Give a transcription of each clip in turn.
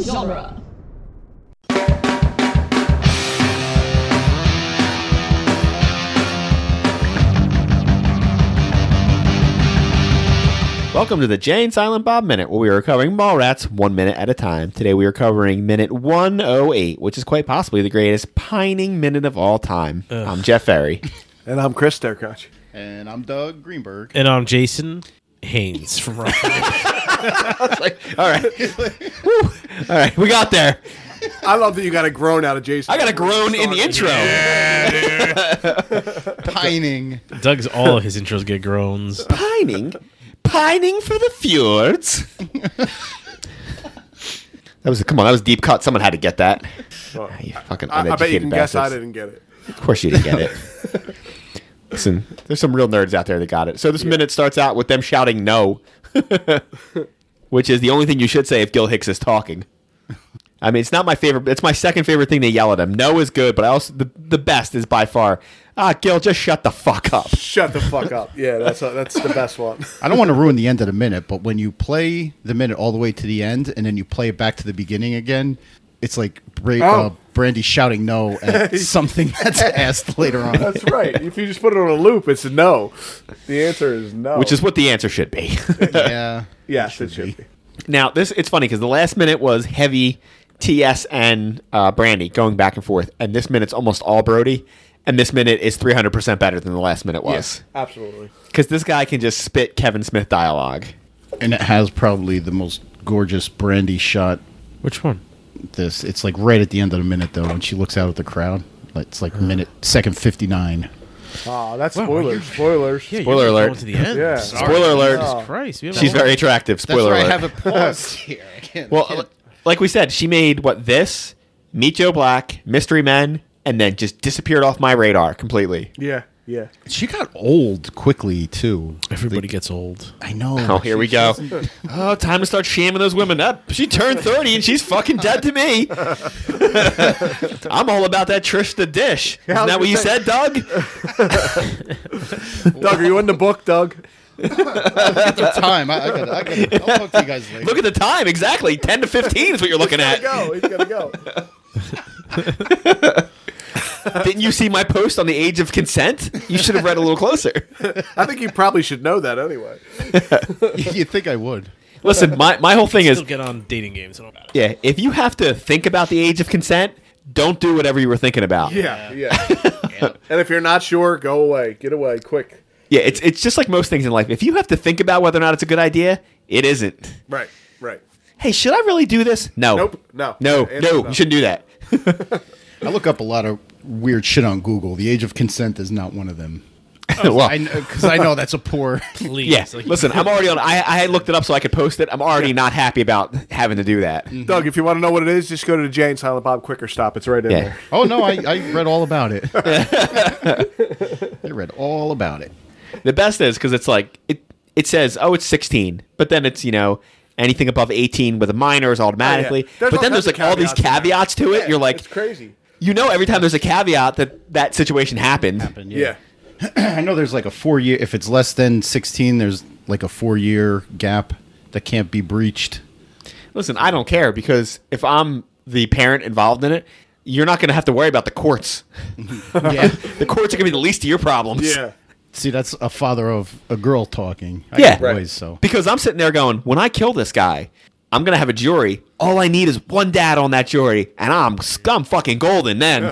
genre. Welcome to the Jay and Silent Bob Minute, where we are covering Mallrats 1 minute at a time. Today we are covering minute 108, which is quite possibly the greatest pining minute of all time. I'm Jeff Ferry. And I'm Chris Derkach. And I'm Doug Greenberg. And I'm Jason Haynes from Rock. All right. Woo. All right, we got there. I love that you got a groan out of Jason. I got a groan in the intro. Pining. Doug's all of his intros get groans. Pining for the fjords. Come on, that was deep cut. Someone had to get that. Well, You fucking I bet you uneducated can guess I bastards. didn't get it. Of course you didn't get it. Listen, there's some real nerds out there that got it. So this minute starts out with them shouting no, which is the only thing you should say if Gil Hicks is talking. I mean, it's not my favorite. It's my second favorite thing they yell at him. No is good, but I also the best is by far, Gil, just shut the fuck up. Shut the fuck up. Yeah, that's the best one. I don't want to ruin the end of the minute, but when you play the minute all the way to the end and then you play it back to the beginning again, it's like Brandy shouting no at something that's asked later on. That's right. If you just put it on a loop, it's a no. The answer is no. Which is what the answer should be. Yeah. yes, it should be. Now, it's funny because the last minute was heavy TS and Brandy going back and forth, and this minute's almost all Brody, and this minute is 300% better than the last minute was. Yes, absolutely. Because this guy can just spit Kevin Smith dialogue. And it has probably the most gorgeous Brandy shot. Which one? It's like right at the end of the minute, though, when she looks out at the crowd. It's like second 59. Oh, that's spoilers. Spoilers. Yeah, Spoiler you're alert. Going to the end. Yeah. Spoiler alert. Jesus Christ. She's very attractive. Spoiler That's why alert. I have it paused here. I can't. Well, like we said, she made this, Meet Joe Black, Mystery Men, and then just disappeared off my radar completely. Yeah, yeah. She got old quickly, too. Everybody gets old. I know. Oh, here we go. Oh, time to start shaming those women up. She turned 30 and she's fucking dead to me. I'm all about that Trish the Dish. Isn't that what you said, Doug? Doug, are you in the book, Doug? At the time. I'll talk to you guys later. Look at the time. Exactly. 10 to 15 is what you're looking at. He's gotta go. Didn't you see my post on the age of consent? You should have read a little closer. I think you probably should know that anyway. You'd think I would. Listen, my whole thing is, Still get on dating games. It don't matter. yeah, if you have to think about the age of consent, don't do whatever you were thinking about. Yeah. And if you're not sure, go away. Get away, quick. Yeah, it's just like most things in life. If you have to think about whether or not it's a good idea, it isn't. Right. Hey, should I really do this? No. Nope. No. No, Answer you shouldn't do that. I look up a lot of weird shit on Google. The age of consent is not one of them. Well, Because I know that's a poor... Please. yeah. Like, Listen, I'm already on. I looked it up so I could post it. I'm already not happy about having to do that. Doug, if you want to know what it is, just go to the Jay and Silent Bob Quicker Stop. It's right in Yeah. there. Oh, no, I read all about it. I read all about it. The best is because it's like it says, oh, it's 16, but then it's anything above 18 with a minor is automatically. There's But all then there's kinds like of all these caveats to it. Yeah, You're like, it's crazy. every time there's a caveat that situation happened. Yeah. I know there's like a 4-year... If it's less than 16, there's like a 4-year gap that can't be breached. Listen, I don't care because if I'm the parent involved in it, you're not going to have to worry about the courts. Yeah. The courts are going to be the least of your problems. Yeah. See, that's a father of a girl talking. I Yeah. got boys, Right. so... Because I'm sitting there going, when I kill this guy, I'm going to have a jury. All I need is one dad on that jury, and I'm fucking golden then.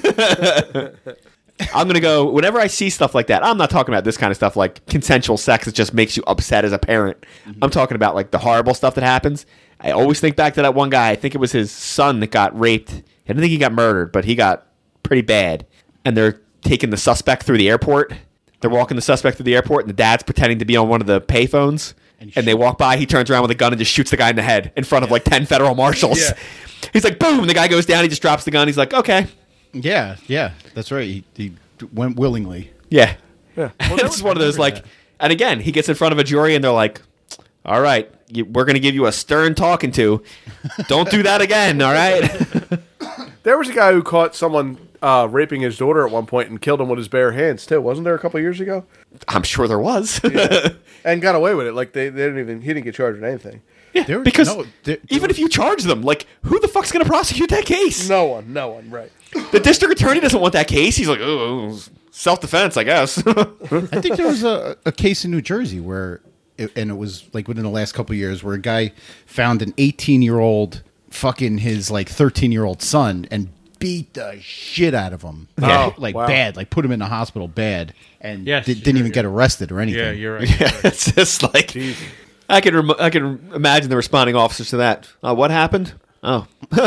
I'm going to go, whenever I see stuff like that, I'm not talking about this kind of stuff like consensual sex that just makes you upset as a parent. I'm talking about like the horrible stuff that happens. I always think back to that one guy. I think it was his son that got raped. I don't think he got murdered, but he got pretty bad. And they're taking the suspect through the airport. They're walking the suspect through the airport, and the dad's pretending to be on one of the payphones. And they walk by, he turns around with a gun and just shoots the guy in the head in front of like 10 federal marshals. Yeah. He's like, boom, the guy goes down, he just drops the gun. He's like, okay. Yeah, that's right. He went willingly. Yeah. Yeah. It's one of those like, and again, he gets in front of a jury and they're like, all right, we're going to give you a stern talking to. Don't do that again, all right? There was a guy who caught someone raping his daughter at one point and killed him with his bare hands too. Wasn't there a couple years ago? I'm sure there was. And got away with it. Like they didn't even. He didn't get charged with anything. Yeah, because even if you charge them, like, who the fuck's going to prosecute that case? No one. Right. The district attorney doesn't want that case. He's like, oh, self-defense, I guess. I think there was a case in New Jersey where, and it was like within the last couple of years, where a guy found an 18-year-old fucking his like 13-year-old son and beat the shit out of him. Yeah. Bad, like put him in the hospital bad, and Yes, didn't even get arrested or anything. Yeah, you're right. Yeah, it's just like, I can imagine the responding officers to that. What happened? Oh.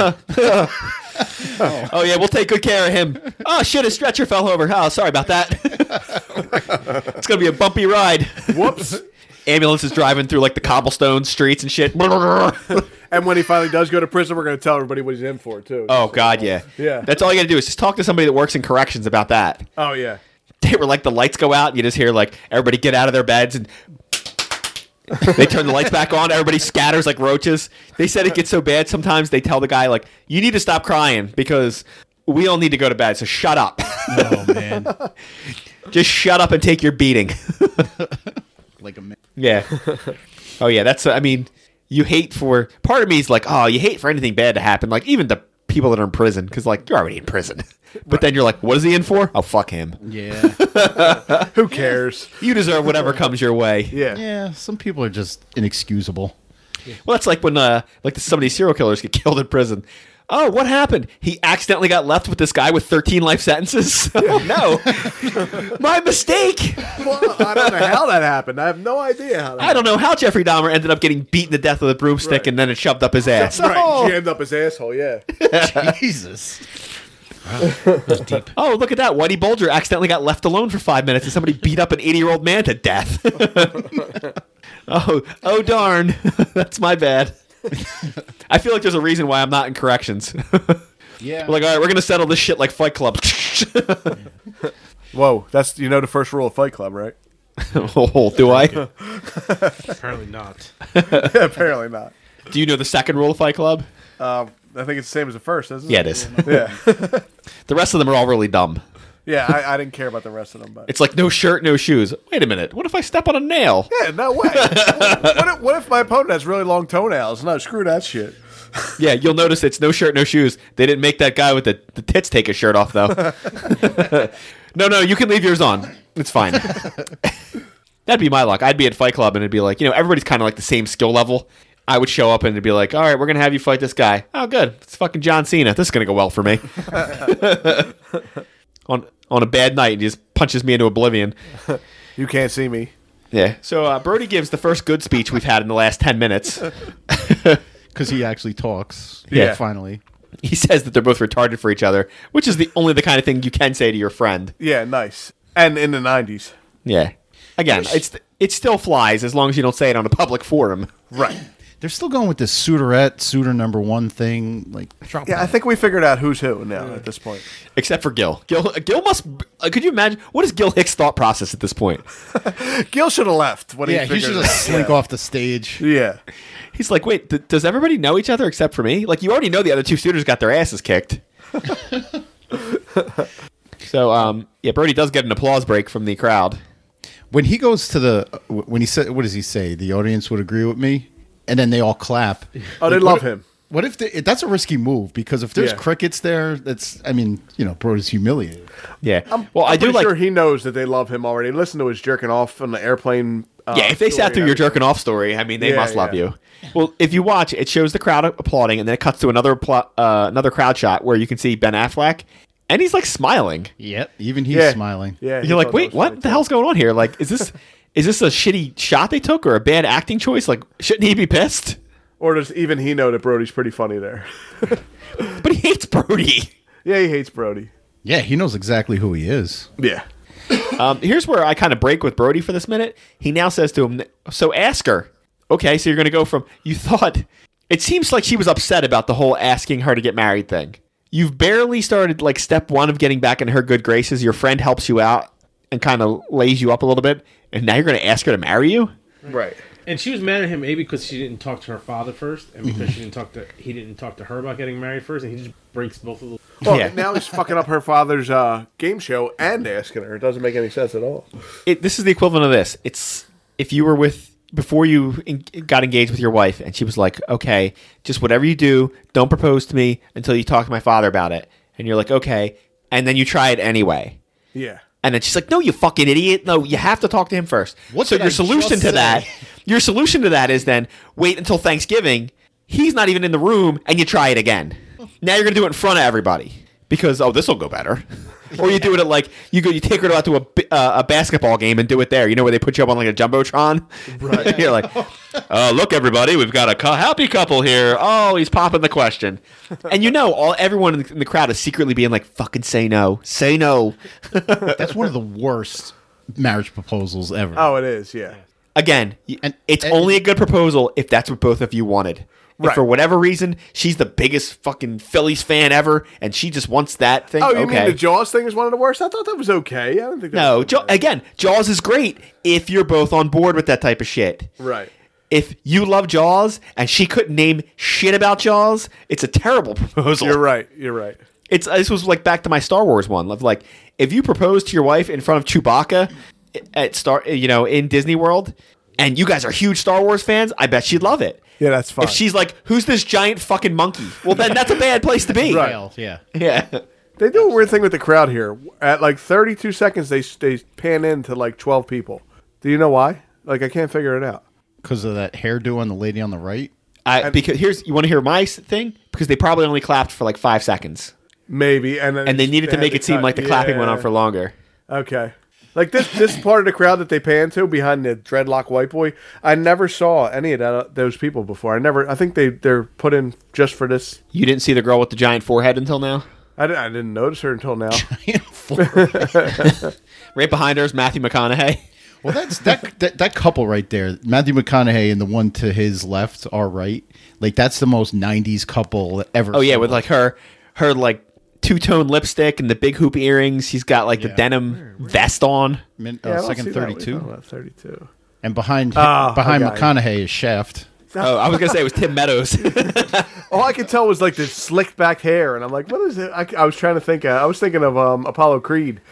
Oh, yeah, we'll take good care of him. Oh, shit, his stretcher fell over. Oh, sorry about that. It's going to be a bumpy ride. Whoops. Ambulance is driving through, like, the cobblestone streets and shit. And when he finally does go to prison, we're going to tell everybody what he's in for, too. Oh, God, yeah. Yeah. That's all you got to do is just talk to somebody that works in corrections about that. Oh, yeah. They were like, the lights go out, and you just hear, like, everybody get out of their beds, and they turn the lights back on. Everybody scatters like roaches. They said it gets so bad sometimes they tell the guy, like, you need to stop crying because we all need to go to bed, so shut up. Oh man, Just shut up and take your beating. like a man. Yeah. Oh, yeah, that's, I mean, you hate for, part of me is like, oh, you hate for anything bad to happen. Like, even the people that are in prison, because, like, you're already in prison. But then you're like, what is he in for? Oh, fuck him. Yeah, Who cares? You deserve whatever comes your way. Yeah. yeah. Some people are just inexcusable. Well, that's like when some of these serial killers get killed in prison. Oh, what happened? He accidentally got left with this guy with 13 life sentences? Oh, no. My mistake. Well, I don't know how that happened. I have no idea how that I don't know how Jeffrey Dahmer ended up getting beaten to death with a broomstick Right. and then it shoved up his ass. happened. Oh. Right. Jammed up his asshole, yeah. Jesus. Oh, look at that. Whitey Bulger accidentally got left alone for 5 minutes and somebody beat up an 80-year-old man to death. Oh, darn. That's my bad. I feel like there's a reason why I'm not in corrections. Yeah. We're like, all right, we're going to settle this shit like Fight Club. Whoa, that's the first rule of Fight Club, right? Oh, do I? Apparently not. Apparently not. Do you know the second rule of Fight Club? I think it's the same as the first, isn't it? Yeah, it is. Yeah. The rest of them are all really dumb. Yeah, I didn't care about the rest of them, but It's like no shirt, no shoes. Wait a minute. What if I step on a nail? yeah, no way. what if my opponent has really long toenails? No, screw that shit. Yeah, you'll notice it's no shirt, no shoes. They didn't make that guy with the tits take his shirt off, though. No, you can leave yours on. It's fine. That'd be my luck. I'd be at Fight Club, and it'd be like, everybody's kind of like the same skill level. I would show up, and it'd be like, all right, we're going to have you fight this guy. Oh, good. It's fucking John Cena. This is going to go well for me. On a bad night, he just punches me into oblivion. You can't see me. Yeah. So Brody gives the first good speech we've had in the last 10 minutes. Because he actually talks. Yeah. Finally. He says that they're both retarded for each other, which is only the kind of thing you can say to your friend. Yeah, nice. And in the 90s. Yeah. Again, it still flies as long as you don't say it on a public forum. Right. They're still going with this suitor number one thing. Like, drop Yeah, I think we figured out who's who now at this point. Except for Gil. Gil must... could you imagine... What is Gil Hicks' thought process at this point? Gil should have left. When he figured should it just out. slink off the stage. Yeah. He's like, wait, does everybody know each other except for me? Like, you already know the other two suitors got their asses kicked. So, Brody does get an applause break from the crowd. When he goes to when he said, what does he say? The audience would agree with me, and then they all clap. Oh, they love him. What if that's a risky move? Because if there's Yeah. crickets there, Brody's humiliated. Yeah. I'm I do pretty like... sure he knows that they love him already. Listen to his jerking off on the airplane. Yeah, if they sat through your jerking off story, I mean, they Yeah, must love yeah. you. Well, if you watch, it shows the crowd applauding, and then it cuts to another crowd shot where you can see Ben Affleck, and he's like smiling. Yep. Even he's Yeah. smiling. Yeah, he You're like, thought that wait, was what funny, the hell's going on here? Like, is this a shitty shot they took or a bad acting choice? Like, shouldn't he be pissed? Or does even he know that Brody's pretty funny there? But he hates Brody. Yeah, he hates Brody. Yeah, he knows exactly who he is. Yeah. Here's where I kind of break with Brody for this minute. He now says to him, so ask her. Okay, so you're going to go from, you thought, it seems like she was upset about the whole asking her to get married thing. You've barely started like step one of getting back in her good graces. Your friend helps you out and kind of lays you up a little bit. And now you're going to ask her to marry you? Right. And she was mad at him maybe because she didn't talk to her father first, and because he didn't talk to her about getting married first, and he just breaks both of them. Well, Yeah. now he's fucking up her father's game show and asking her. It doesn't make any sense at all. This is the equivalent of this. It's if you were before you got engaged with your wife, and she was like, "Okay, just whatever you do, don't propose to me until you talk to my father about it." And you're like, "Okay," and then you try it anyway. Yeah. And then she's like, "No, you fucking idiot! No, you have to talk to him first." What So did I your solution just to say? that, is then wait until Thanksgiving. He's not even in the room, and you try it again. Now you're gonna do it in front of everybody because this will go better. Or you do it at you take her out to a basketball game and do it there. You know where they put you up on like a jumbotron. Right. You're like, look everybody, we've got a happy couple here. Oh, he's popping the question, and everyone in the crowd is secretly being like, fucking say no. That's one of the worst marriage proposals ever. Oh, it is. Yeah. Again, And- it's and- only a good proposal if that's what both of you wanted. If Right. for whatever reason she's the biggest fucking Phillies fan ever, and she just wants that thing. Oh, you okay. mean the Jaws thing is one of the worst? I thought that was okay. I don't think that No, was so bad. again, Jaws is great if you're both on board with that type of shit. Right. If you love Jaws and she couldn't name shit about Jaws, it's a terrible proposal. You're right. You're right. This was like back to my Star Wars one. Of like, if you propose to your wife in front of Chewbacca in Disney World, and you guys are huge Star Wars fans, I bet she'd love it. Yeah, that's fine. If she's like, "Who's this giant fucking monkey?" Well, then that's a bad place to be. Right. Well, yeah. Yeah. They do a weird thing with the crowd here. At like 32 seconds, they pan into like 12 people. Do you know why? Like, I can't figure it out. Because of that hairdo on the lady on the right. Because you want to hear my thing? Because they probably only clapped for like 5 seconds, Maybe. And then and they needed to had make it seem cut. like the clapping went on Yeah. for longer. Okay. Like this part of the crowd that they pan to behind the dreadlock white boy, I never saw any of those people before. I think they're put in just for this. You didn't see the girl with the giant forehead until now. I didn't notice her until now. Right behind her is Matthew McConaughey. Well, that's that couple right there, Matthew McConaughey and the one to his left, our right. Like that's the most '90s couple ever. Oh yeah, saw. with like her like two-tone lipstick and the big hoop earrings. He's got like the denim vest on. Yeah, I don't second see that. What are you 32, talking about? 32. and behind okay. McConaughey is Shaft. Oh, I was gonna say it was Tim Meadows. All I could tell was like this slicked back hair, and I'm like, what is it? I was trying to think. I was thinking of Apollo Creed.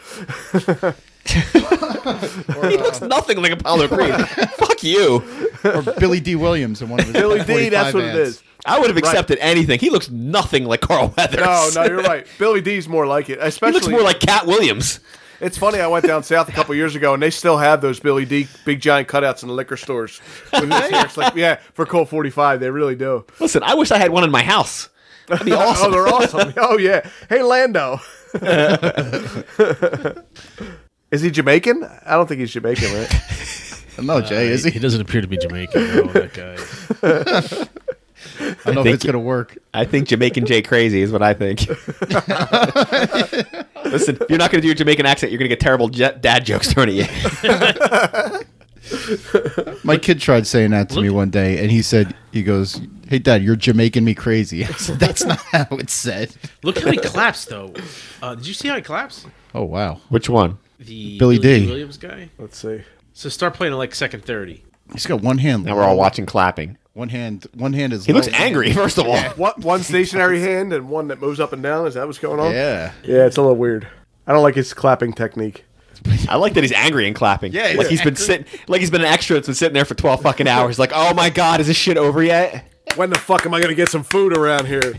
He looks nothing like Apollo Creed. Fuck you. Or Billy D. Williams in one of his Billy D. 45 That's what ads. it is. I would have accepted anything. He looks nothing like Carl Weathers. No, you're right. Billy D's more like it. He Especially, looks more like Cat Williams. It's funny. I went down south a couple years ago, and they still have those Billy D. big giant cutouts in the liquor stores. With his hair. It's like, yeah, for Colt 45, they really do. Listen, I wish I had one in my house. That'd be awesome. Oh, they're awesome. Oh yeah. Hey, Lando. Is he Jamaican? I don't think he's Jamaican, right? No, Jay, is he? He doesn't appear to be Jamaican, though, that guy. I don't know if it's gonna work. I think Jamaican Jay crazy is what I think. Listen, if you're not going to do your Jamaican accent, you're going to get terrible dad jokes thrown at you. My kid tried saying that to me one day, and he goes, "Hey, Dad, you're Jamaican me crazy." I said, "That's not how it's said." Look how he claps, though. Did you see how he claps? Oh wow, Which one? The Billy D. Williams guy. Let's see. So start playing at like second 30. he's got one hand. Now we're all watching clapping. One hand is. He looks low. angry, first of all. What? One stationary hand and one that moves up and down. Is that what's going on? Yeah. Yeah, it's a little weird. I don't like his clapping technique. I like that he's angry and clapping. Yeah, like he's been sitting, like he's been an extra that's been sitting there for 12 fucking hours. Like, oh my god, is this shit over yet? When the fuck am I gonna get some food around here?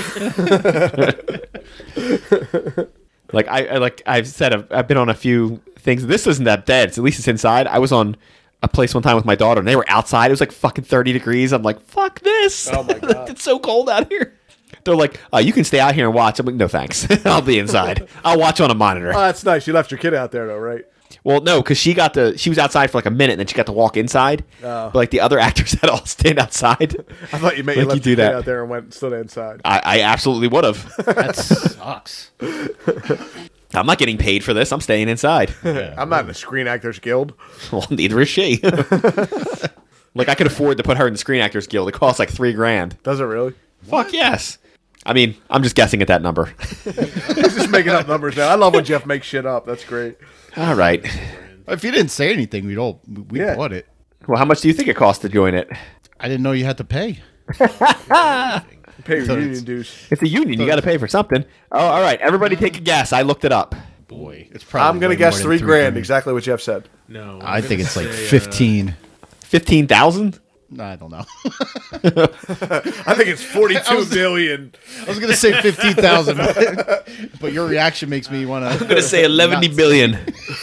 Like I've said, I've been on a few things. This isn't that dead. At least it's inside. I was on a place one time with my daughter, and they were outside. It was like fucking 30 degrees. I'm like, fuck this. Oh my God. It's so cold out here. They're like, you can stay out here and watch. I'm like, no thanks. I'll be inside. I'll watch on a monitor. Oh, that's nice. You left your kid out there though, right? Well, no, because she was outside for like a minute, and then she got to walk inside. Oh. But like the other actors had all stayed outside. I thought you meant Like you you left do your kid that. out there and went stood inside. I absolutely would have. That sucks. I'm not getting paid for this. I'm staying inside. I'm not in the Screen Actors Guild. Well, neither is she. Like I could afford to put her in the Screen Actors Guild. It costs like $3,000. Does it really? Fuck yes. I mean, I'm just guessing at that number. He's just making up numbers now. I love when Jeff makes shit up. That's great. All right. If you didn't say anything, we'd Yeah. bought it. Well, how much do you think it costs to join it? I didn't know you had to pay. Pay your union dues. It's a union. You got to pay for something. Oh, all right. Everybody take a guess. I looked it up. Boy, It's probably I'm gonna way guess more than $3,000. Exactly what Jeff said. no. I think it's like 15. 15. 15,000? I don't know. I think it's 42 million. I was gonna say 15,000, but your reaction makes me want to. I'm gonna say 11 billion.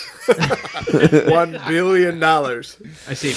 $1 billion. I say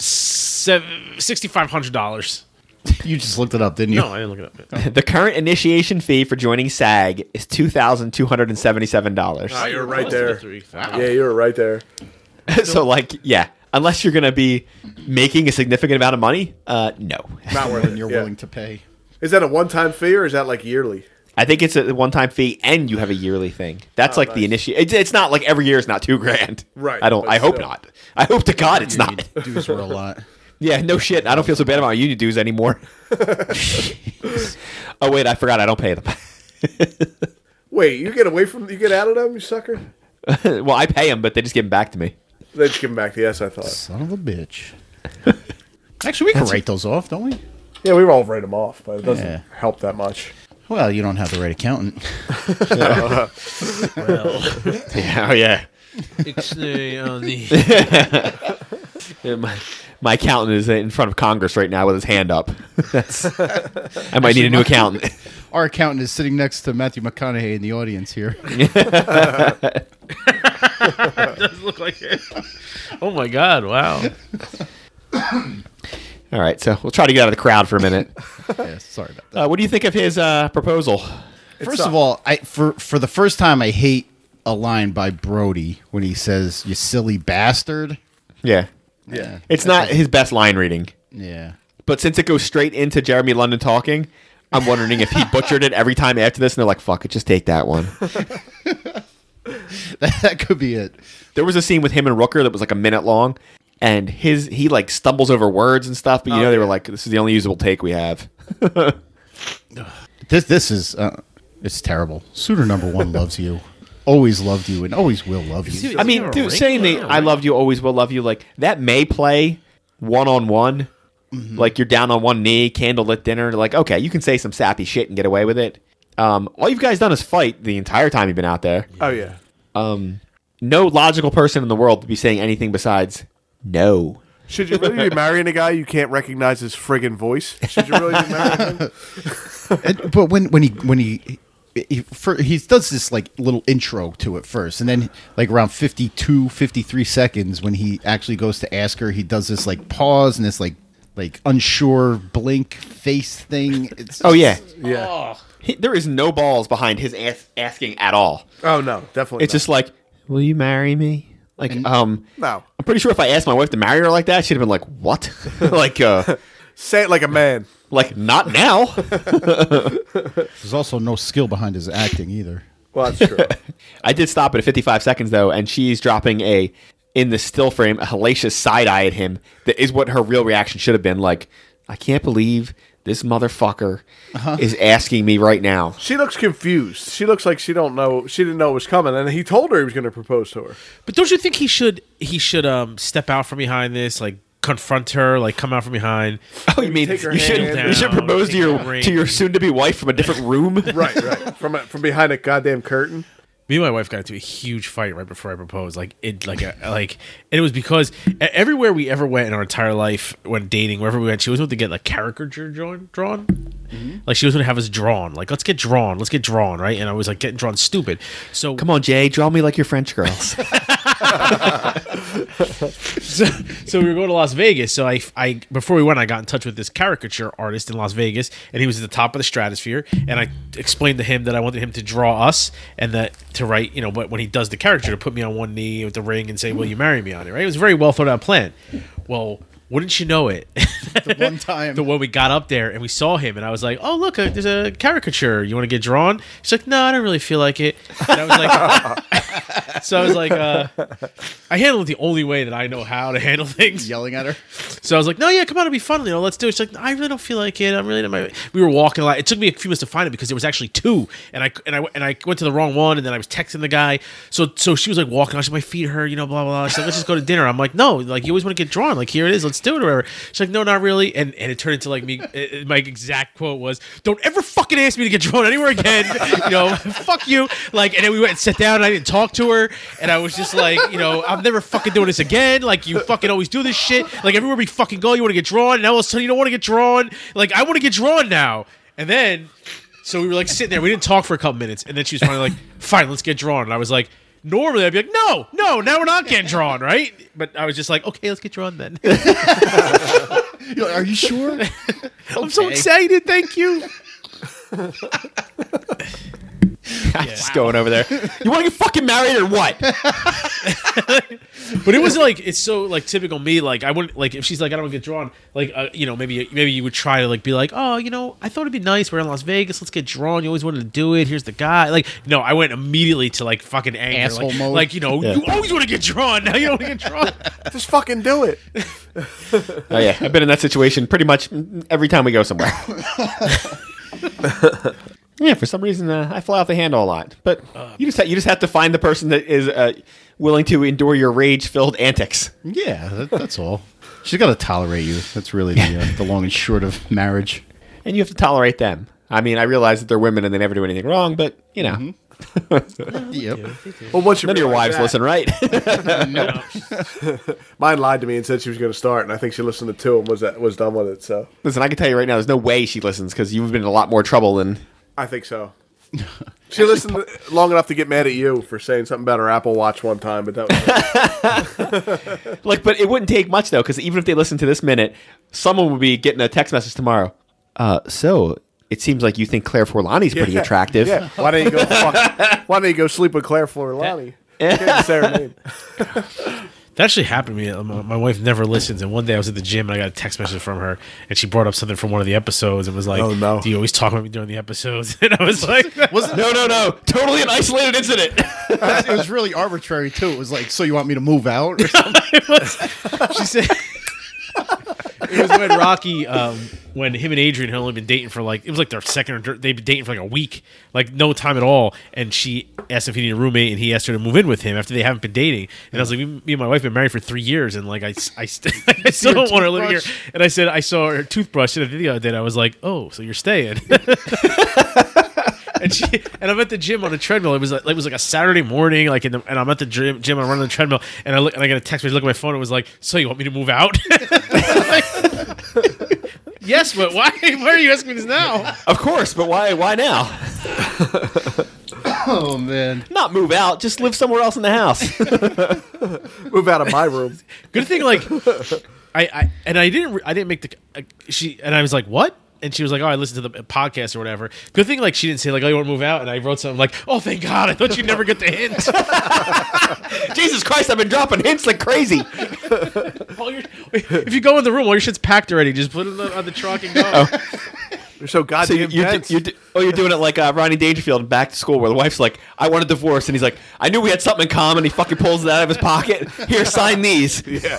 $6,500. You just looked it up, didn't you? No, I didn't look it up. The current initiation fee for joining SAG is $2,277. Ah, you're right there. Wow. Yeah, you were right there. So, like, yeah, unless you're gonna be making a significant amount of money, no. Not worth it. And you're Yeah. willing to pay. Is that a one-time fee or is that like yearly? I think it's a one-time fee, and you have a yearly thing. That's like the nice. It's not like every year is not $2,000. Right, I don't. but I hope still. not. I hope to God it's not. Dues were a lot. Yeah, no shit. I don't feel so bad about my union dues anymore. Oh wait, I forgot. I don't pay them. Wait, you get out of them, you sucker? Well, I pay them, but they just give them back to me. They just give them back to yes, I thought. Son of a bitch. Actually, we can write those off, don't we? Yeah, we all write them off, but it doesn't Yeah. help that much. Well, you don't have the right accountant. Well, Yeah, oh yeah. My accountant is in front of Congress right now with his hand up. I might need a new accountant. Our accountant is sitting next to Matthew McConaughey in the audience here. does look like it. Oh my God! Wow. All right, so we'll try to get out of the crowd for a minute. Yeah, sorry about that. What do you think of his proposal? First of all, for the first time, I hate a line by Brody when he says, "You silly bastard." Yeah. Yeah. It's not his best line reading, Yeah. but since it goes straight into Jeremy London talking, I'm wondering if he butchered it every time after this, and they're like, fuck it, just take that one. That could be it. There was a scene with him and Rooker that was like a minute long, and he like stumbles over words and stuff, but you know they were like, this is the only usable take we have. This is it's terrible. Suitor number one loves you, always loved you, and always will love you. I mean, dude, saying the I loved you, always will love you, like, that may play one-on-one. Like, you're down on one knee, candlelit dinner. Like, okay, you can say some sappy shit and get away with it. All you guys done is fight the entire time you've been out there. Oh, yeah. No logical person in the world would be saying anything besides no. Should you really be marrying a guy you can't recognize his friggin' voice? Should you really be marrying him? But when he does this like little intro to it first, and then like around 53 seconds when he actually goes to ask her, he does this like pause and this like unsure blink face thing. It's Oh, yeah. Yeah. There is no balls behind his asking at all. Oh, no, definitely It's not. just like, will you marry me? Like, No. I'm pretty sure if I asked my wife to marry her like that, she'd have been like, what? like, Say it like a man. like, not now. There's also no skill behind his acting either. Well, that's true. I did stop it at 55 seconds, though, and she's dropping in the still frame, a hellacious side eye at him that is what her real reaction should have been. Like, I can't believe this motherfucker is asking me right now. She looks confused. She looks like she didn't know it was coming, and he told her he was going to propose to her. But don't you think he should step out from behind this, like confront her, like come out from behind? Oh, you mean take her you should hand you should down, propose to take your her ring. soon-to-be wife from a different room? Right. From behind a goddamn curtain. Me and my wife got into a huge fight right before I proposed. And it was because everywhere we ever went in our entire life, when dating, wherever we went, she was going to get like caricature drawn. Mm-hmm. Like she was going to have us drawn. Like let's get drawn, right? And I was like getting drawn stupid. So Come on, Jay, draw me like your French girls. So we were going to Las Vegas. So I before we went, I got in touch with this caricature artist in Las Vegas, and he was at the top of the stratosphere. And I explained to him that I wanted him to draw us, and that to write, but when he does the caricature, to put me on one knee with the ring and say, "Will you marry me?" on it. Right? It was a very well thought out plan. Well, wouldn't you know it? The one time. When we got up there and we saw him, and I was like, "Oh, look, there's a caricature. You want to get drawn?" She's like, "No, I don't really feel like it." And I was like, So I was like, I handled it the only way that I know how to handle things. Yelling at her. So I was like, no, yeah, come on, it'll be fun. Let's do it. She's like, I really don't feel like it. I'm really not We were walking a lot. It took me a few minutes to find it because there was actually two, and I went to the wrong one, and then I was texting the guy. So she was like walking. She's like, my feet hurt, blah blah blah. She's like, let's just go to dinner. I'm like, no, like you always want to get drawn. Like here it is, let's do it or whatever. She's like, no, not really. And it turned into like me. My exact quote was, don't ever fucking ask me to get drawn anywhere again. Fuck you. Like, and then we went and sat down, and I didn't talk to her, and I was just like, I'm never fucking doing this again. Like, you fucking always do this shit. Like, everywhere we fucking go, you want to get drawn, and all of a sudden you don't want to get drawn. Like, I want to get drawn now. And then, so we were like sitting there, we didn't talk for a couple minutes, and then she was finally like, fine, let's get drawn. And I was like, normally I'd be like, no, now we're not getting drawn, right? But I was just like, okay, let's get drawn then. You're like, are you sure? I'm so excited, thank you. Just going over there. You want to get fucking married or what? But it was like, it's so like typical me. Like I wouldn't, like if she's like, I don't want to get drawn, like maybe you would try to like be like, oh, I thought it'd be nice, we're in Las Vegas, let's get drawn, you always wanted to do it, here's the guy. Like, no, I went immediately to like fucking anger. Asshole mode. Like, you always want to get drawn, now you don't want to get drawn. Just fucking do it. Oh yeah, I've been in that situation pretty much every time we go somewhere. Yeah, for some reason I fly off the handle a lot, but you just have to find the person that is willing to endure your rage-filled antics. Yeah, that's all. She's got to tolerate you. That's really the long and short of marriage. And you have to tolerate them. I mean, I realize that they're women and they never do anything wrong, but Yep. Well, once you none of your wives listen, right? Mine lied to me and said she was going to start, and I think she listened to two and was done with it. So Listen, I can tell you right now, there's no way she listens because you've been in a lot more trouble than. I think so. She listened long enough to get mad at you for saying something about her Apple Watch one time, but that was But it wouldn't take much though, because even if they listen to this minute, someone would be getting a text message tomorrow. So it seems like you think Claire Forlani's pretty attractive. Yeah. Why don't you go sleep with Claire Forlani? Can't say her name. That actually happened to me. My wife never listens, and one day I was at the gym and I got a text message from her, and she brought up something from one of the episodes and was like, Oh, no. do you always talk about me during the episodes? And I was like, No. Totally an isolated incident. It was really arbitrary too. It was like, so you want me to move out? Or something? she said it was when Rocky, when him and Adrian had only been dating for like, it was like their second, they'd been dating for like a week, like no time at all. And she asked if he needed a roommate, and he asked her to move in with him after they haven't been dating. And I was like, me and my wife have been married for 3 years, and like I still don't want her living here. And I said I saw her toothbrush in a video I did. I was like, oh, so you're staying. And I'm at the gym on a treadmill. It was like a Saturday morning, like and I'm at the gym. I'm running the treadmill, and I get a text message. Look at my phone. It was like, "So you want me to move out?" Yes, but why? Why are you asking me this now? Of course, but why now? Oh man, Not move out, just live somewhere else in the house. Move out of my room. Good thing, like I didn't make and I was like, what? And she was like, oh, I listened to the podcast or whatever. Good thing, like, she didn't say, like, oh, you want to move out? And I wrote something like, oh, thank God. I thought you'd never get the hint. Jesus Christ, I've been dropping hints like crazy. If you go in the room, all your shit's packed already. Just put it on the truck and go. You're so goddamn dense. You're doing it like Ronnie Dangerfield in Back to School, where the wife's like, I want a divorce. And he's like, I knew we had something in common. He fucking pulls it out of his pocket. Here, sign these. Yeah.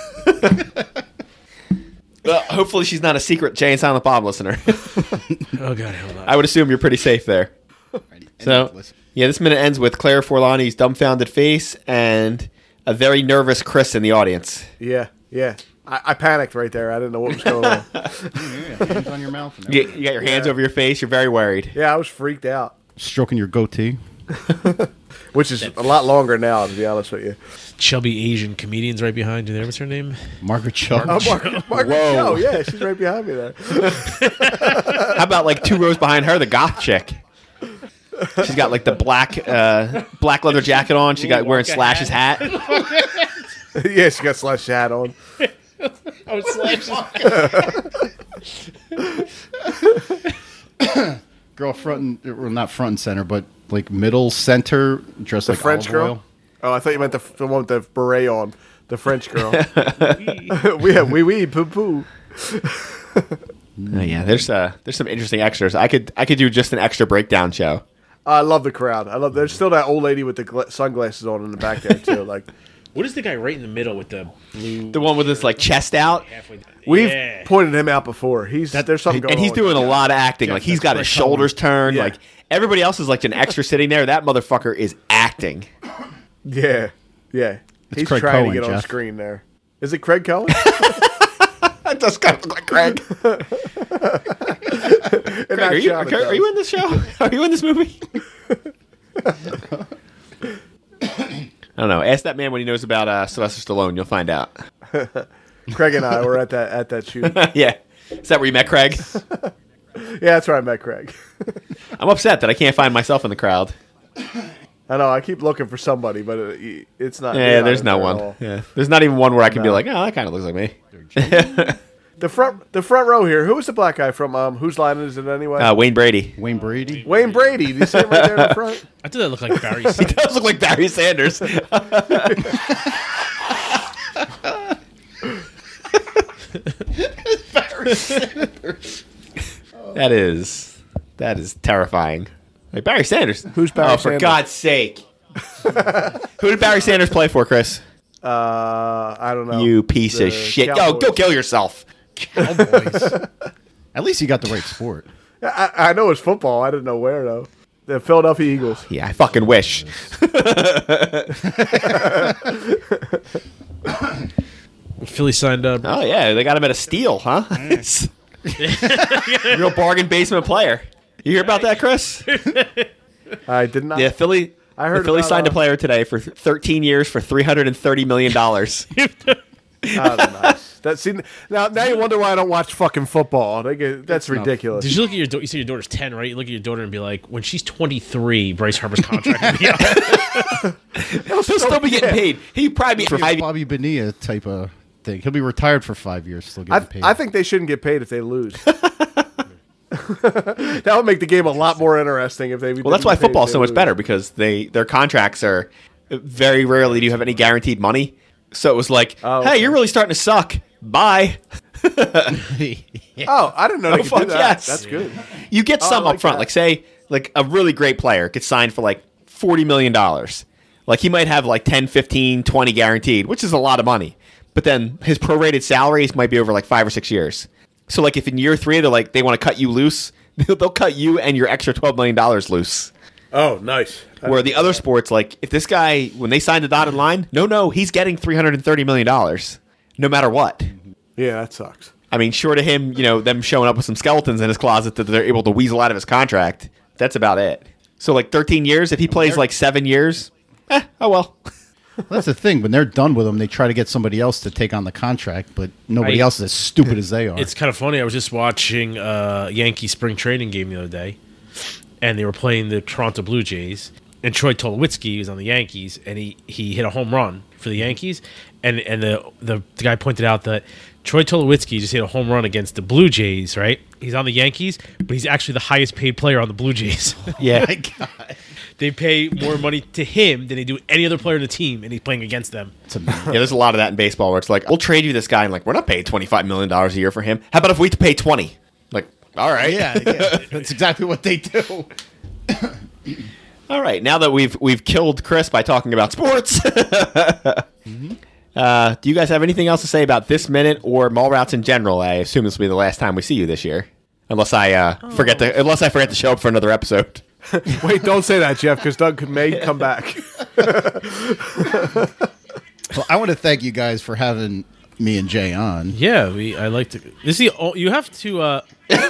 Hopefully she's not a secret Jay and Silent Bob listener. Oh, God, hell no. I would assume you're pretty safe there. So, yeah, this minute ends with Claire Forlani's dumbfounded face and a very nervous Chris in the audience. Yeah. I panicked right there. I didn't know what was going on. hands on your mouth. And You got your hands over your face. You're very worried. Yeah, I was freaked out. stroking your goatee. Which is a lot longer now, to be honest with you. Chubby Asian comedians right behind you there. What's her name? Margaret Cho. Margaret Cho, yeah, she's right behind me there. How about like 2 rows behind her, the goth chick? She's got like the black leather jacket on. She got wearing Slash's hat. Yeah, she got Slash hat on. Oh, Slash's Girl front, well, not front and center, but like middle center, dressed like French olive girl? oil. Oh, I thought you meant the one with the beret on. The French girl. Oui, poo poo. Oh, yeah, there's some interesting extras. I could do just an extra breakdown show. I love the crowd. There's still that old lady with the sunglasses on in the back there too. Like, What is the guy right in the middle with the blue? The one with his like chest out, halfway. we've Yeah. pointed him out before. There's something going and he's on. doing a lot of acting. Like he's got his shoulders turned. Yeah. Like everybody else is like an extra sitting there. That motherfucker is acting. Yeah. He's Craig trying Cohen, to get on Jeff. screen there. Is it Craig Cohen? That does kind of look like Craig. Craig, are you in this show? Are you in this movie? I don't know. Ask that man what he knows about Sylvester Stallone. You'll find out. Craig and I were at that shoot. Yeah. Is that where you met Craig? Yeah, that's where I met Craig. I'm upset that I can't find myself in the crowd. I know. I keep looking for somebody, but it's not. Yeah, you're there's in no there at one. all. Yeah, there's not even one where I can be No. like, oh, that kind of looks like me. The front row here. Who was the black guy from? Whose line is it anyway? Wayne Brady. Wayne Brady. Wayne Brady. Do you see him right there in the front? I thought that looked like Barry. He Sanders. does look like Barry Sanders. That is terrifying. Like Barry Sanders. Who's Barry Oh, for Sanders? God's sake. Who did Barry Sanders play for, Chris? I don't know. You piece The of shit. Cowboys. Go kill yourself. Cowboys. At least you got the right sport. I know it's football. I didn't know where though. The Philadelphia Eagles. Yeah, I fucking wish. Philly signed up. Oh, yeah, they got him at a steal, huh? Real bargain basement player. You hear about that, Chris? I did not. Yeah, Philly. I heard the Philly about, signed a player today for 13 years for $330 million. Nice. Now you wonder why I don't watch fucking football. That's ridiculous. Did you look at your? You say your daughter's 10, right? You look at your daughter and be like, when she's 23, Bryce Harper's contract will be up. He'll still be getting paid. He'd probably be for 5 Bobby Bonilla type of thing. He'll be retired for 5 years, still getting paid. I think they shouldn't get paid if they lose. That would make the game a lot more interesting if they. Well, that's why football's so much better because their contracts are very rarely do you have any guaranteed money. So it was like, hey, you're really starting to suck. Bye. Oh, I didn't know they could fuck do that. yes. That's good. You get some I like up front. that. Like say, like a really great player gets signed for like $40 million. Like he might have like 10, 15, 20 guaranteed, which is a lot of money. But then his prorated salaries might be over like 5 or 6 years. So like if in year 3 they're like they want to cut you loose, they'll cut you and your extra $12 million loose. Oh, nice. Where the other sports, like if this guy, when they sign the dotted line, no, he's getting $330 million no matter what. Yeah, that sucks. I mean, short of him, them showing up with some skeletons in his closet that they're able to weasel out of his contract, that's about it. So like 13 years, if he plays like 7 years, oh well. Well, that's the thing. When they're done with them, they try to get somebody else to take on the contract, but nobody else is as stupid as they are. It's kind of funny. I was just watching Yankee spring training game the other day, and they were playing the Toronto Blue Jays. And Troy Tulowitzki was on the Yankees, and he hit a home run for the Yankees. And the guy pointed out that Troy Tulowitzki just hit a home run against the Blue Jays, right? He's on the Yankees, but he's actually the highest paid player on the Blue Jays. Yeah. My God. They pay more money to him than they do any other player in the team, and he's playing against them. It's amazing. Yeah, there's a lot of that in baseball where it's like, we'll trade you this guy, and like, we're not paying $25 million a year for him. How about if we pay 20? Like, all right. Yeah, that's exactly what they do. All right, now that we've killed Chris by talking about sports, do you guys have anything else to say about this minute or mall routes in general? I assume this will be the last time we see you this year, unless I forget to show up for another episode. Wait, don't say that, Jeff, because Doug may come back. Well, I want to thank you guys for having me and Jay on. Yeah, I like to. This is you have to.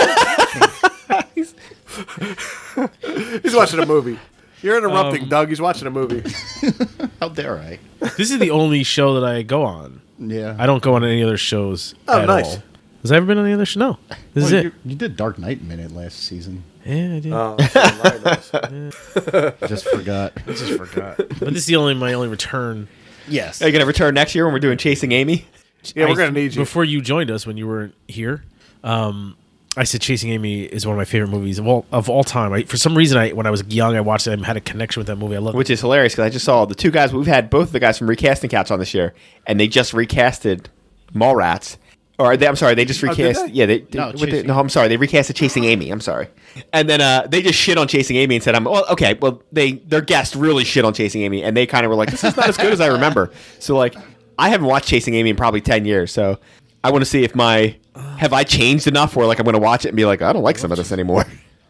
He's watching a movie. You're interrupting, Doug. He's watching a movie. How dare I? This is the only show that I go on. Yeah. I don't go on any other shows. Oh, at nice. all. Has I ever been on any other show? No. This is it. You did Dark Knight Minute last season. Yeah, I did. Oh, that's Just forgot. I just forgot. But this is my only return. Yes. Are you gonna return next year when we're doing Chasing Amy? yeah, we're gonna need you. Before you joined us, when you were here, I said Chasing Amy is one of my favorite movies of all time. For some reason, when I was young, I watched it. I had a connection with that movie. I loved it. Which is hilarious because I just saw the two guys. We've had both of the guys from Recasting Couch on this year, and they just recasted Mallrats, Or I'm sorry, they just recast. they? Yeah, No, I'm sorry, they recast Chasing Amy. I'm sorry, and then they just shit on Chasing Amy and said, their guest really shit on Chasing Amy, and they kind of were like, this is not as good as I remember. So like, I haven't watched Chasing Amy in probably 10 years, so I want to see if have I changed enough where like I'm going to watch it and be like, I don't like some of this anymore.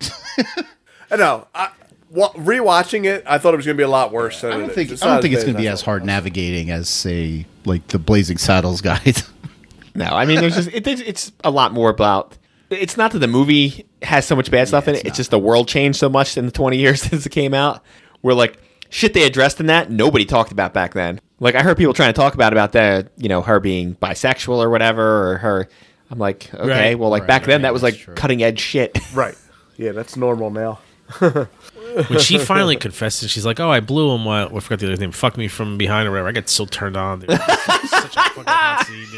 I know. Rewatching it, I thought it was going to be a lot worse than I don't it think is. I don't think it's going to be as hard navigating as, say, like the Blazing Saddles guide. No, I mean, it's a lot more about. It's not that the movie has so much bad stuff in it. It's just the world changed so much in the 20 years since it came out. Where like shit they addressed in that nobody talked about back then. Like I heard people trying to talk about that, her being bisexual or whatever, or her. I'm like, okay, Right. well, like back then that was like true. cutting edge shit. Right. Yeah, that's normal now. When she finally confesses, she's like, "Oh, I blew him while I forgot the other name. Fuck me from behind or whatever." I got so turned on. Dude. Such a fucking hot scene,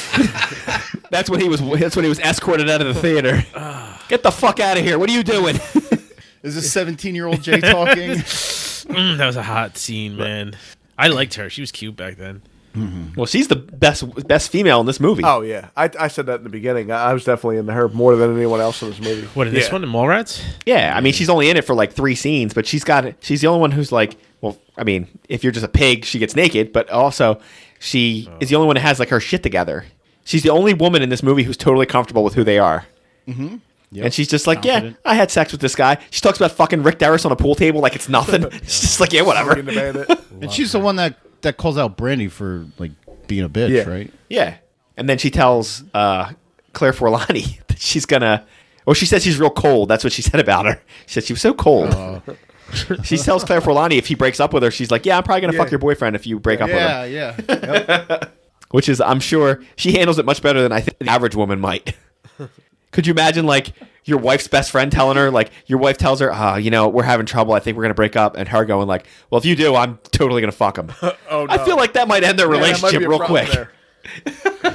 dude. That's when he was escorted out of the theater. Get the fuck out of here! What are you doing? Is this 17-year-old Jay talking? That was a hot scene, man. I liked her. She was cute back then. Well, she's the best female in this movie. Oh, yeah. I said that in the beginning. I was definitely into her more than anyone else in this movie. What, in this one, in Mallrats? Yeah, I mean, she's only in it for like 3 scenes, but she's the only one who's like, well, I mean, if you're just a pig, she gets naked, but also she is the only one that has like her shit together. She's the only woman in this movie who's totally comfortable with who they are. Mm-hmm. Yep. And she's just like, Confident. yeah, I had sex with this guy. She talks about fucking Rick Darris on a pool table like it's nothing. She's just like, yeah, whatever. Fucking the bandit. And she's the one that calls out Brandy for like being a bitch, Yeah. right? Yeah. And then she tells Claire Forlani that she's gonna. Well, she said she's real cold. That's what she said about her. She said she was so cold. She tells Claire Forlani if he breaks up with her, she's like, yeah, I'm probably gonna fuck your boyfriend if you break up with him. Yeah. Which is, I'm sure, she handles it much better than I think the average woman might. Could you imagine, like, your wife's best friend telling her, like, your wife tells her, we're having trouble. I think we're going to break up. And her going, like, well, if you do, I'm totally going to fuck him. Oh, no. I feel like that might end their Yeah, that might relationship be a real problem quick. there.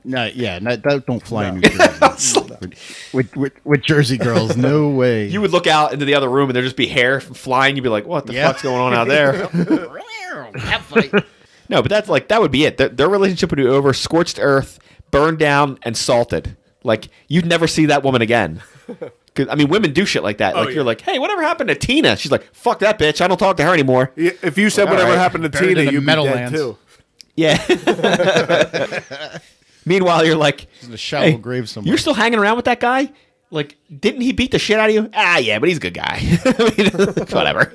That don't fly in New Jersey. with Jersey girls, no way. You would look out into the other room and there'd just be hair flying. You'd be like, what the fuck's going on out there? No, but that's like, that would be it. Their relationship would be over, scorched earth, burned down, and salted. Like, you'd never see that woman again. 'Cause, I mean, women do shit like that. Like, yeah. you're like, hey, whatever happened to Tina? She's like, fuck that bitch. I don't talk to her anymore. Yeah, if you said All whatever right. happened to Buried in Tina, the you'd be dead, Meadowlands. too. Yeah. Meanwhile, you're like, in a shallow hey, grave somewhere. you're still hanging around with that guy? Like, didn't he beat the shit out of you? Ah, yeah, but he's a good guy. I mean, whatever.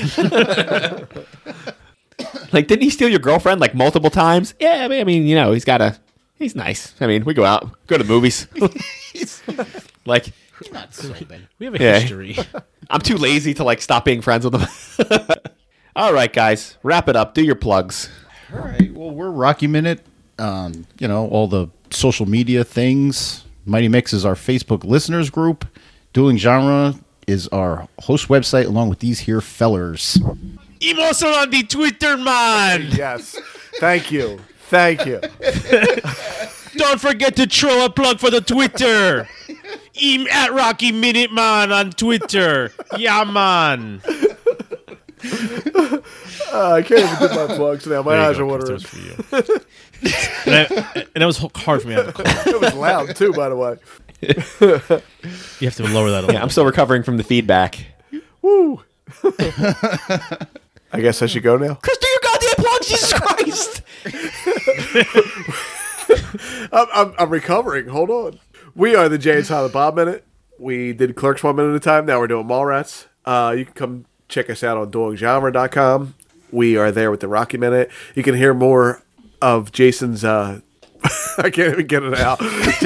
Like, didn't he steal your girlfriend like multiple times? Yeah, I mean, he's nice. I mean, we go out, go to the movies. Like, not so bad. We have a Yeah. history. I'm too lazy to like stop being friends with them. All right, guys, wrap it up. Do your plugs. All right. Well, we're Rocky Minute. All the social media things. Mighty Mix is our Facebook listeners group. Dueling Genre is our host website, along with these here fellers. I'm also on the Twitter, man. Yes. Thank you. Thank you. Don't forget to throw a plug for the Twitter. I'm at Rocky Minute Man on Twitter. Yeah, man. I can't even do my plugs now. My There you eyes go, are Chris, watering. that was for you. and it was hard for me to have a cold. It was loud, too, by the way. You have to lower that a little. Yeah, I'm still recovering from the feedback. Woo. I guess I should go now. Chris, do your goddamn plugs, Jesus Christ! I'm recovering. Hold on. We are the Jay and Silent Bob Minute. We did Clerks 1 minute at a time. Now we're doing Mallrats. You can come check us out on duelinggenre.com. We are there with the Rocky Minute. You can hear more of Jason's I can't even get it out.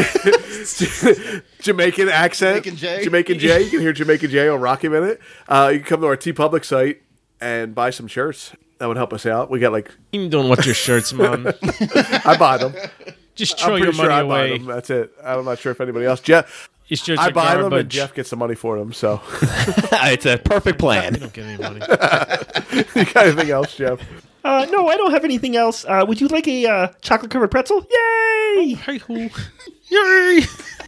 Jamaican accent. Jamaican Jay. Jamaican Jay. You can hear Jamaican Jay on Rocky Minute. You can come to our TeePublic site and buy some shirts. That would help us out. We got like, You don't want your shirts, man. I buy them. Just I'm throw your pretty sure money I buy away. them. That's it. I'm not sure if anybody else. Jeff, Your shirts I are buy them and garbage. Jeff gets the money for them. So, It's a perfect You plan. don't get any money. you got anything else, Jeff? No, I don't have anything else. Would you like a chocolate-covered pretzel? Yay! Hey, ho. Yay!